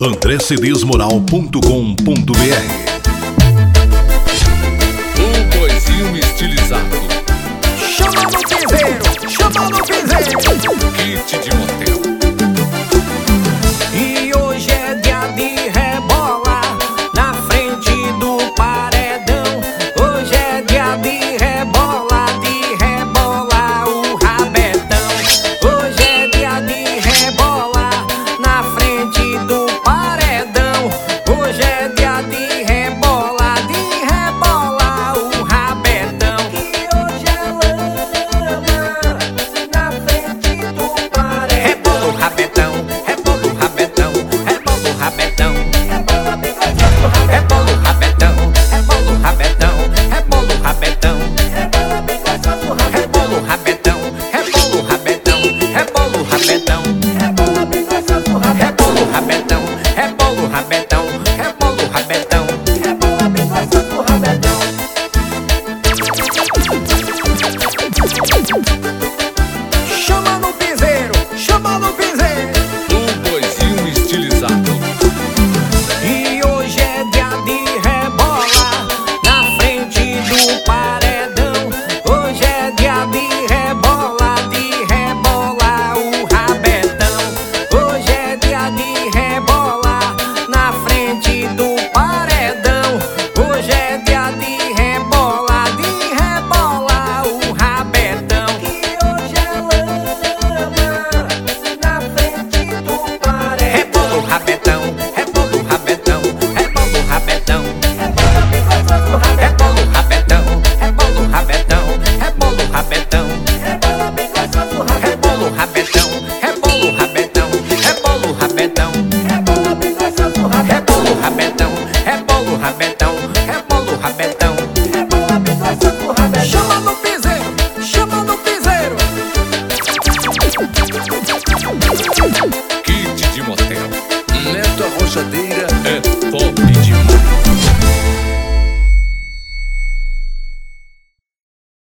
andrecedesmoral.com.br. Um boizinho estilizado. Chama no piseiro, chama no piseiro. Kit de motel. E hoje é dia de rebolar na frente do paredão. Hoje é dia de rebolar o rabetão. Hoje é dia de rebolar na frente do paredão. Hoje é dia de rebolar o rabetão. Que hoje é lama na frente do paredão. Rebola o rabetão, rebola o rabetão, rebola o rabetão. Rebola bem gostoso, rebola o rabetão, rebola o rabetão, rebola o rabetão. Rebola bem gostoso, rebola o rabetão, rebola o rabetão, rebola o rabetão. Rebola bem gostoso, rebola o rabetão, rebola o rabetão, rebola o rabetão. Rebola bem gostoso, rabetão. Chama no piseiro, chama no piseiro. Um boizinho estilizado. E hoje é dia de rebolar na frente do paredão. Hoje é dia de rebolar o rabetão. Hoje é dia de rebolar na frente do paredão. Hoje é dia de rebolar o rabetão. Que hoje é lama na frente do paredão. Rebola o rabetão, rebola o rabetão, rebola o rabetão. Rebola bem gostoso, rebola o rabetão, rebola o rabetão, rebola o rabetão. Rebola bem gostoso, rebola o rabetão, rebola o rabetão, rebola o rabetão. Rebola bem gostoso, rebola o rabetão, rebola o rabetão, rebola o rabetão. Rebola bem gostoso, rabetão. Chama no piseiro, chama no piseiro. Kit de motel. Neto Arrochadeira é top demais.